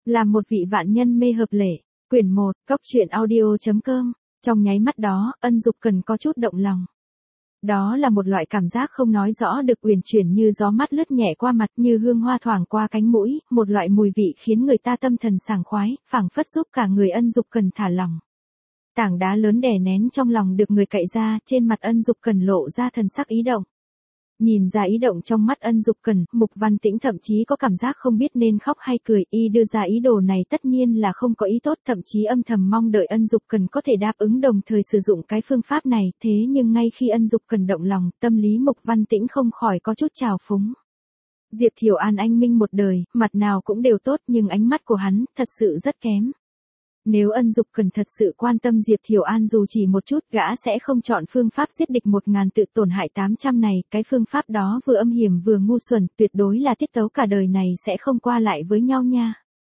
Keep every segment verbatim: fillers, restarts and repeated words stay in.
Làm một vị vạn nhân mê hợp lệ. Quyển một, Cốc truyện audio chấm com. Trong nháy mắt đó, Ân Dục Cần có chút động lòng. Đó là một loại cảm giác không nói rõ được, uyển chuyển như gió mát lướt nhẹ qua mặt, như hương hoa thoảng qua cánh mũi, một loại mùi vị khiến người ta tâm thần sảng khoái, phảng phất giúp cả người Ân Dục Cần thả lỏng. Tảng đá lớn đè nén trong lòng được người cạy ra, trên mặt Ân Dục Cần lộ ra thần sắc ý động. Nhìn ra ý động trong mắt Ân Dục Cần, Mục Văn Tĩnh thậm chí có cảm giác không biết nên khóc hay cười, y đưa ra ý đồ này tất nhiên là không có ý tốt, thậm chí âm thầm mong đợi Ân Dục Cần có thể đáp ứng đồng thời sử dụng cái phương pháp này, thế nhưng ngay khi Ân Dục Cần động lòng, tâm lý Mục Văn Tĩnh không khỏi có chút trào phúng. Diệp Thiều An anh minh một đời, mặt nào cũng đều tốt, nhưng ánh mắt của hắn thật sự rất kém. Nếu Ân Dục Cần thật sự quan tâm Diệp Thiều An dù chỉ một chút, gã sẽ không chọn phương pháp giết địch một ngàn tự tổn hại tám trăm này, cái phương pháp đó vừa âm hiểm vừa ngu xuẩn, tuyệt đối là tiết tấu cả đời này sẽ không qua lại với nhau nha.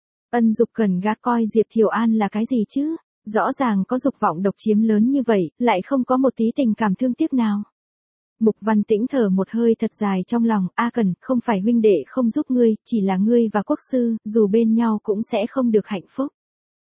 Ân Dục Cần gã coi Diệp Thiều An là cái gì chứ? Rõ ràng có dục vọng độc chiếm lớn như vậy, lại không có một tí tình cảm thương tiếc nào. Mục Văn Tĩnh thở một hơi thật dài trong lòng, A Cần, không phải huynh đệ không giúp ngươi, chỉ là ngươi và quốc sư, dù bên nhau cũng sẽ không được hạnh phúc.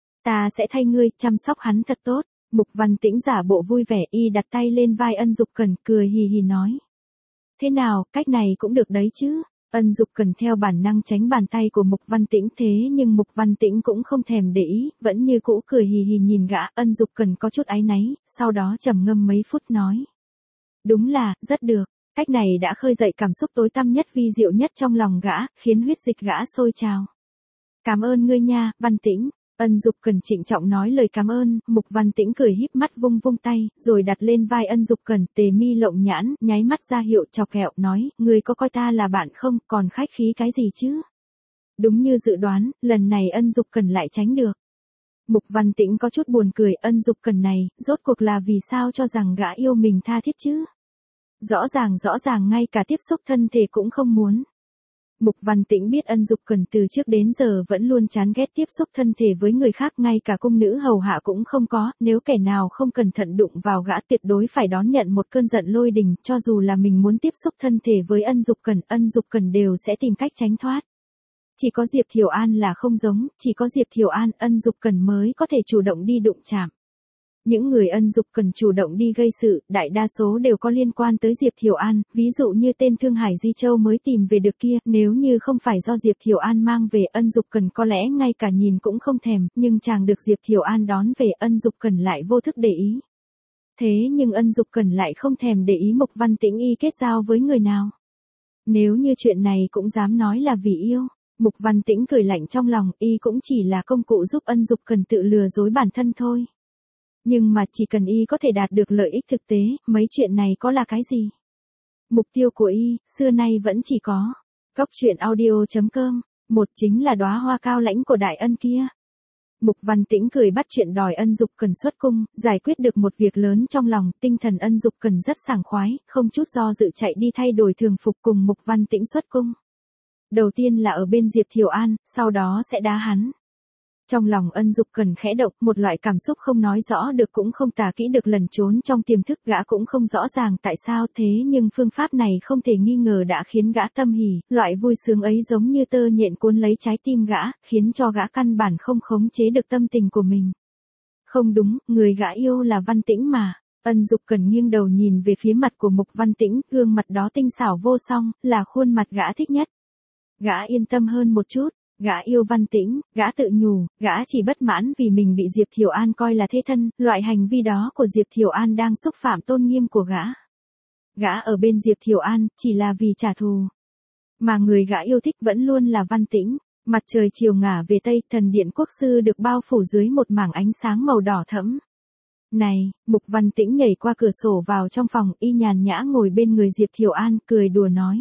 Ta sẽ thay ngươi, chăm sóc hắn thật tốt. Mục Văn Tĩnh giả bộ vui vẻ, y đặt tay lên vai Ân Dục Cần, cười hì hì nói. Thế nào, cách này cũng được đấy chứ. Ân Dục Cần theo bản năng tránh bàn tay của Mục Văn Tĩnh, thế nhưng Mục Văn Tĩnh cũng không thèm để ý, vẫn như cũ cười hì hì nhìn gã. Ân Dục Cần có chút áy náy, sau đó trầm ngâm mấy phút nói. Đúng là, rất được. Cách này đã khơi dậy cảm xúc tối tăm nhất vi diệu nhất trong lòng gã, khiến huyết dịch gã sôi trào. Cảm ơn ngươi nha, Văn Tĩnh. Ân Dục Cần trịnh trọng nói lời cảm ơn, Mục Văn Tĩnh cười híp mắt vung vung tay, rồi đặt lên vai Ân Dục Cần, tề mi lộng nhãn, nháy mắt ra hiệu chọc ghẹo, nói, ngươi có coi ta là bạn không, còn khách khí cái gì chứ? Đúng như dự đoán, lần này Ân Dục Cần lại tránh được. Mục Văn Tĩnh có chút buồn cười, Ân Dục Cần này, rốt cuộc là vì sao cho rằng gã yêu mình tha thiết chứ? Rõ ràng rõ ràng ngay cả tiếp xúc thân thể cũng không muốn. Mục Văn Tĩnh biết Ân Dục Cần từ trước đến giờ vẫn luôn chán ghét tiếp xúc thân thể với người khác, ngay cả cung nữ hầu hạ cũng không có, nếu kẻ nào không cẩn thận đụng vào gã tuyệt đối phải đón nhận một cơn giận lôi đình, cho dù là mình muốn tiếp xúc thân thể với Ân Dục Cần, Ân Dục Cần đều sẽ tìm cách tránh thoát. Chỉ có Diệp Thiều An là không giống, chỉ có Diệp Thiều An, Ân Dục Cần mới có thể chủ động đi đụng chạm. Những người Ân Dục Cần chủ động đi gây sự, đại đa số đều có liên quan tới Diệp Thiều An, ví dụ như tên Thương Hải Di Châu mới tìm về được kia, nếu như không phải do Diệp Thiều An mang về, Ân Dục Cần có lẽ ngay cả nhìn cũng không thèm, nhưng chàng được Diệp Thiều An đón về, Ân Dục Cần lại vô thức để ý. Thế nhưng Ân Dục Cần lại không thèm để ý Mục Văn Tĩnh y kết giao với người nào. Nếu như chuyện này cũng dám nói là vì yêu. Mục Văn Tĩnh cười lạnh trong lòng, y cũng chỉ là công cụ giúp Ân Dục Cần tự lừa dối bản thân thôi. Nhưng mà chỉ cần y có thể đạt được lợi ích thực tế, mấy chuyện này có là cái gì? Mục tiêu của y, xưa nay vẫn chỉ có. Cốc truyện audio chấm com. Một chính là đóa hoa cao lãnh của Đại Ân kia. Mục Văn Tĩnh cười bắt chuyện đòi Ân Dục Cần xuất cung, giải quyết được một việc lớn trong lòng, tinh thần Ân Dục Cần rất sảng khoái, không chút do dự chạy đi thay đổi thường phục cùng Mục Văn Tĩnh xuất cung. Đầu tiên là ở bên Diệp Thiều An, sau đó sẽ đá hắn. Trong lòng Ân Dục Cần khẽ động, một loại cảm xúc không nói rõ được cũng không tả kỹ được lẩn trốn trong tiềm thức, gã cũng không rõ ràng tại sao, thế nhưng phương pháp này không thể nghi ngờ đã khiến gã tâm hỉ, loại vui sướng ấy giống như tơ nhện cuốn lấy trái tim gã, khiến cho gã căn bản không khống chế được tâm tình của mình. Không đúng, người gã yêu là Văn Tĩnh mà. Ân Dục Cần nghiêng đầu nhìn về phía mặt của Mục Văn Tĩnh, gương mặt đó tinh xảo vô song, là khuôn mặt gã thích nhất. Gã yên tâm hơn một chút. Gã yêu Văn Tĩnh, gã tự nhủ, gã chỉ bất mãn vì mình bị Diệp Thiều An coi là thế thân, loại hành vi đó của Diệp Thiều An đang xúc phạm tôn nghiêm của gã. Gã ở bên Diệp Thiều An, chỉ là vì trả thù. Mà người gã yêu thích vẫn luôn là Văn Tĩnh. Mặt trời chiều ngả về Tây, thần điện quốc sư được bao phủ dưới một mảng ánh sáng màu đỏ thẫm. Này, Mục Văn Tĩnh nhảy qua cửa sổ vào trong phòng, y nhàn nhã ngồi bên người Diệp Thiều An, cười đùa nói.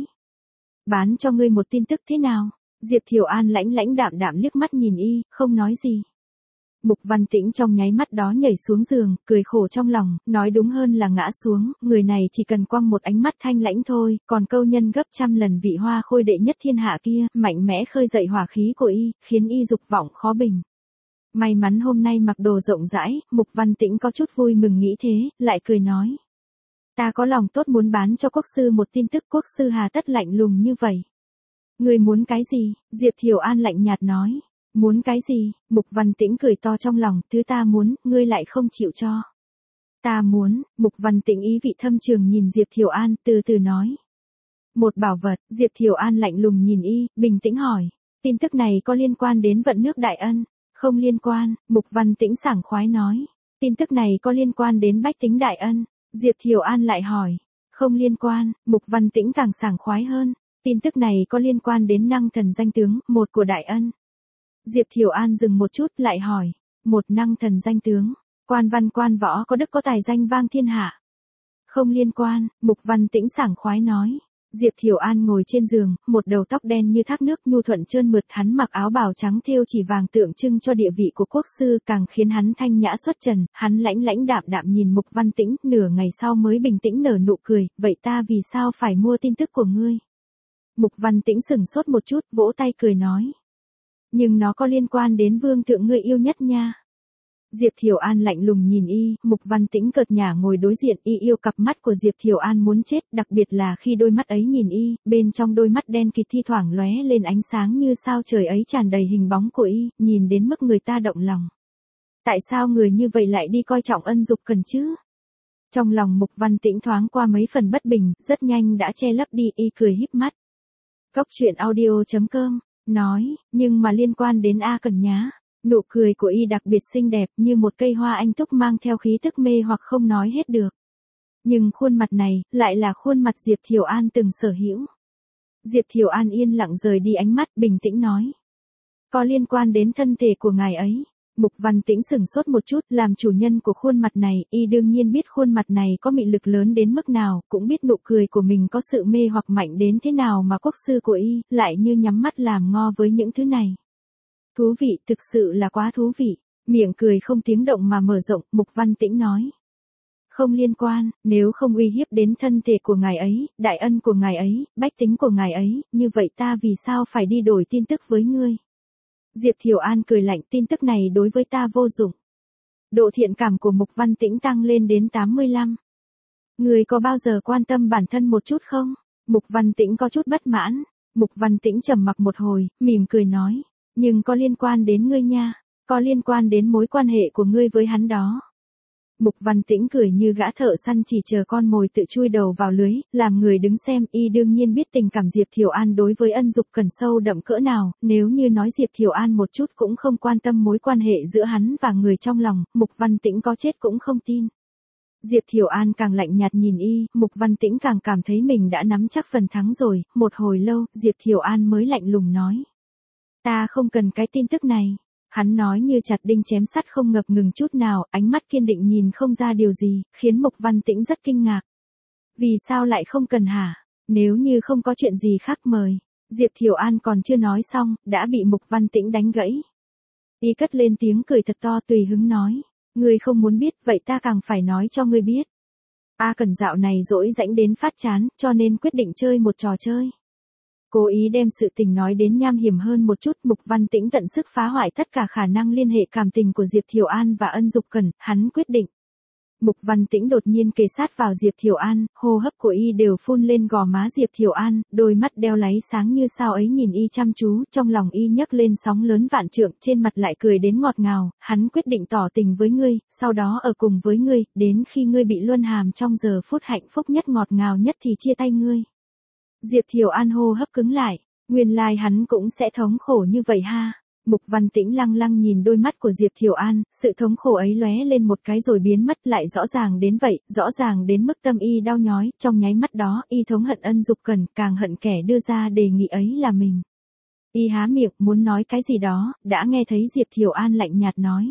Bán cho ngươi một tin tức thế nào? Diệp Thiều An lãnh lãnh đạm đạm liếc mắt nhìn y, không nói gì. Mục Văn Tĩnh trong nháy mắt đó nhảy xuống giường, cười khổ trong lòng, nói đúng hơn là ngã xuống, người này chỉ cần quăng một ánh mắt thanh lãnh thôi, còn câu nhân gấp trăm lần vị hoa khôi đệ nhất thiên hạ kia, mạnh mẽ khơi dậy hỏa khí của y, khiến y dục vọng khó bình. May mắn hôm nay mặc đồ rộng rãi, Mục Văn Tĩnh có chút vui mừng nghĩ thế, lại cười nói. Ta có lòng tốt muốn bán cho quốc sư một tin tức, quốc sư hà tất lạnh lùng như vậy. Người muốn cái gì? Diệp Thiều An lạnh nhạt nói. Muốn cái gì? Mục Văn Tĩnh cười to trong lòng, thứ ta muốn, ngươi lại không chịu cho. Ta muốn, Mục Văn Tĩnh ý vị thâm trường nhìn Diệp Thiều An, từ từ nói. Một bảo vật, Diệp Thiều An lạnh lùng nhìn y, bình tĩnh hỏi. Tin tức này có liên quan đến vận nước Đại Ân? Không liên quan, Mục Văn Tĩnh sảng khoái nói. Tin tức này có liên quan đến bách tính Đại Ân? Diệp Thiều An lại hỏi. Không liên quan, Mục Văn Tĩnh càng sảng khoái hơn. Tin tức này có liên quan đến năng thần danh tướng, một của Đại Ân. Diệp Thiều An dừng một chút lại hỏi. Một năng thần danh tướng, quan văn quan võ có đức có tài danh vang thiên hạ. Không liên quan, Mục Văn Tĩnh sảng khoái nói. Diệp Thiều An ngồi trên giường, một đầu tóc đen như thác nước nhu thuận trơn mượt, hắn mặc áo bào trắng thêu chỉ vàng tượng trưng cho địa vị của quốc sư, càng khiến hắn thanh nhã xuất trần, hắn lãnh lãnh đạm đạm nhìn Mục Văn Tĩnh, nửa ngày sau mới bình tĩnh nở nụ cười, vậy ta vì sao phải mua tin tức của ngươi? Mục Văn Tĩnh sững sốt một chút, vỗ tay cười nói. Nhưng nó có liên quan đến vương thượng ngươi yêu nhất nha. Diệp Thiều An lạnh lùng nhìn y, Mục Văn Tĩnh cợt nhả ngồi đối diện, y yêu cặp mắt của Diệp Thiều An muốn chết, đặc biệt là khi đôi mắt ấy nhìn y, bên trong đôi mắt đen kịt thi thoảng lóe lên ánh sáng như sao trời ấy tràn đầy hình bóng của y, nhìn đến mức người ta động lòng. Tại sao người như vậy lại đi coi trọng Ân Dục Cần chứ? Trong lòng Mục Văn Tĩnh thoáng qua mấy phần bất bình, rất nhanh đã che lấp đi, y cười híp mắt. Cốc truyện audio chấm com nói, nhưng mà liên quan đến A Cần nhá. Nụ cười của y đặc biệt xinh đẹp như một cây hoa anh túc mang theo khí tức mê hoặc không nói hết được. Nhưng khuôn mặt này, lại là khuôn mặt Diệp Thiều An từng sở hữu. Diệp Thiều An yên lặng rời đi ánh mắt, bình tĩnh nói. Có liên quan đến thân thể của ngài ấy. Mục Văn Tĩnh sửng sốt một chút, làm chủ nhân của khuôn mặt này, y đương nhiên biết khuôn mặt này có mị lực lớn đến mức nào, cũng biết nụ cười của mình có sự mê hoặc mạnh đến thế nào mà quốc sư của y, lại như nhắm mắt làm ngơ với những thứ này. Thú vị, thực sự là quá thú vị. Miệng cười không tiếng động mà mở rộng, Mục Văn Tĩnh nói. Không liên quan, nếu không uy hiếp đến thân thể của ngài ấy, đại ân của ngài ấy, bách tính của ngài ấy, như vậy ta vì sao phải đi đổi tin tức với ngươi? Diệp Thiều An cười lạnh, tin tức này đối với ta vô dụng. Độ thiện cảm của Mục Văn Tĩnh tăng lên đến tám mươi lăm. Ngươi có bao giờ quan tâm bản thân một chút không? Mục Văn Tĩnh có chút bất mãn. Mục Văn Tĩnh trầm mặc một hồi, mỉm cười nói. Nhưng có liên quan đến ngươi nha, có liên quan đến mối quan hệ của ngươi với hắn đó. Mục Văn Tĩnh cười như gã thợ săn chỉ chờ con mồi tự chui đầu vào lưới, làm người đứng xem, y đương nhiên biết tình cảm Diệp Thiều An đối với Ân Dục Cần sâu đậm cỡ nào, nếu như nói Diệp Thiều An một chút cũng không quan tâm mối quan hệ giữa hắn và người trong lòng, Mục Văn Tĩnh có chết cũng không tin. Diệp Thiều An càng lạnh nhạt nhìn y, Mục Văn Tĩnh càng cảm thấy mình đã nắm chắc phần thắng rồi, một hồi lâu, Diệp Thiều An mới lạnh lùng nói. Ta không cần cái tin tức này. Hắn nói như chặt đinh chém sắt không ngập ngừng chút nào, ánh mắt kiên định nhìn không ra điều gì, khiến Mục Văn Tĩnh rất kinh ngạc. Vì sao lại không cần hả? Nếu như không có chuyện gì khác mời. Diệp Thiều An còn chưa nói xong, đã bị Mục Văn Tĩnh đánh gãy. Y cất lên tiếng cười thật to tùy hứng nói. Ngươi không muốn biết, vậy ta càng phải nói cho ngươi biết. A Cần dạo này dỗi rãnh đến phát chán, cho nên quyết định chơi một trò chơi. Cố ý đem sự tình nói đến nham hiểm hơn một chút, Mục Văn Tĩnh tận sức phá hoại tất cả khả năng liên hệ cảm tình của Diệp Thiều An và Ân Dục Cần, hắn quyết định. Mục Văn Tĩnh đột nhiên kề sát vào Diệp Thiều An, hô hấp của y đều phun lên gò má Diệp Thiều An, đôi mắt đeo láy sáng như sao ấy nhìn y chăm chú, trong lòng y nhấc lên sóng lớn vạn trượng, trên mặt lại cười đến ngọt ngào, hắn quyết định tỏ tình với ngươi, sau đó ở cùng với ngươi, đến khi ngươi bị luân hàm trong giờ phút hạnh phúc nhất ngọt ngào nhất thì chia tay ngươi. Diệp Thiều An hô hấp cứng lại, nguyên lai hắn cũng sẽ thống khổ như vậy ha. Mục Văn Tĩnh lăng lăng nhìn đôi mắt của Diệp Thiều An, sự thống khổ ấy lóe lên một cái rồi biến mất, lại rõ ràng đến vậy, rõ ràng đến mức tâm y đau nhói, trong nháy mắt đó, y thống hận Ân Dục Cần, càng hận kẻ đưa ra đề nghị ấy là mình. Y há miệng muốn nói cái gì đó, đã nghe thấy Diệp Thiều An lạnh nhạt nói.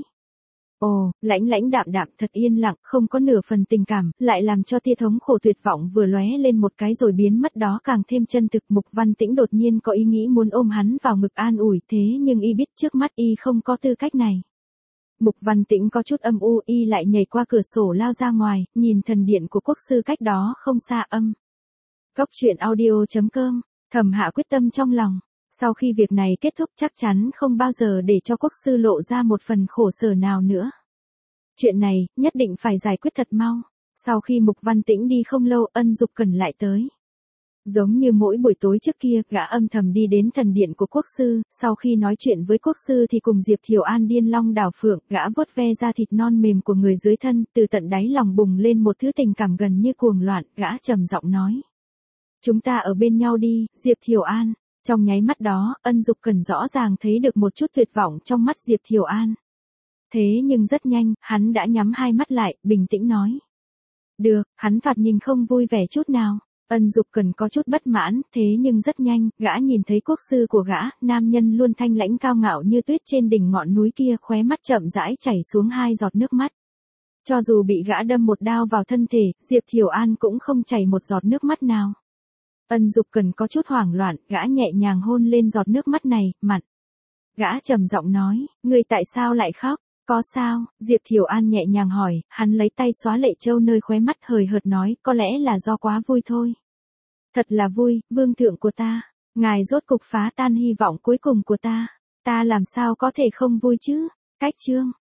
Ồ, lãnh lãnh đạm đạm thật yên lặng, không có nửa phần tình cảm, lại làm cho tia thống khổ tuyệt vọng vừa lóe lên một cái rồi biến mất đó càng thêm chân thực. Mục Văn Tĩnh đột nhiên có ý nghĩ muốn ôm hắn vào ngực an ủi, thế nhưng y biết trước mắt y không có tư cách này. Mục Văn Tĩnh có chút âm u, y lại nhảy qua cửa sổ lao ra ngoài, nhìn thần điện của quốc sư cách đó không xa âm. Cốc truyện audio chấm com, thầm hạ quyết tâm trong lòng. Sau khi việc này kết thúc chắc chắn không bao giờ để cho quốc sư lộ ra một phần khổ sở nào nữa. Chuyện này, nhất định phải giải quyết thật mau. Sau khi Mục Văn Tĩnh đi không lâu, Ân Dục Cần lại tới. Giống như mỗi buổi tối trước kia, gã âm thầm đi đến thần điện của quốc sư, sau khi nói chuyện với quốc sư thì cùng Diệp Thiều An điên long đảo phượng, gã vuốt ve da thịt non mềm của người dưới thân, từ tận đáy lòng bùng lên một thứ tình cảm gần như cuồng loạn, gã trầm giọng nói. Chúng ta ở bên nhau đi, Diệp Thiều An. Trong nháy mắt đó, Ân Dục Cẩn rõ ràng thấy được một chút tuyệt vọng trong mắt Diệp Thiều An. Thế nhưng rất nhanh, hắn đã nhắm hai mắt lại, bình tĩnh nói. Được, hắn thoạt nhìn không vui vẻ chút nào. Ân Dục Cẩn có chút bất mãn, thế nhưng rất nhanh, gã nhìn thấy quốc sư của gã, nam nhân luôn thanh lãnh cao ngạo như tuyết trên đỉnh ngọn núi kia, khóe mắt chậm rãi chảy xuống hai giọt nước mắt. Cho dù bị gã đâm một đao vào thân thể, Diệp Thiều An cũng không chảy một giọt nước mắt nào. Ân Dục Cẩn có chút hoảng loạn, gã nhẹ nhàng hôn lên giọt nước mắt này, mặn. Gã trầm giọng nói, ngươi tại sao lại khóc? Có sao? Diệp Thiều An nhẹ nhàng hỏi, hắn lấy tay xóa lệ trâu nơi khóe mắt hời hợt nói, có lẽ là do quá vui thôi. Thật là vui, vương thượng của ta. Ngài rốt cục phá tan hy vọng cuối cùng của ta. Ta làm sao có thể không vui chứ? Cách chương.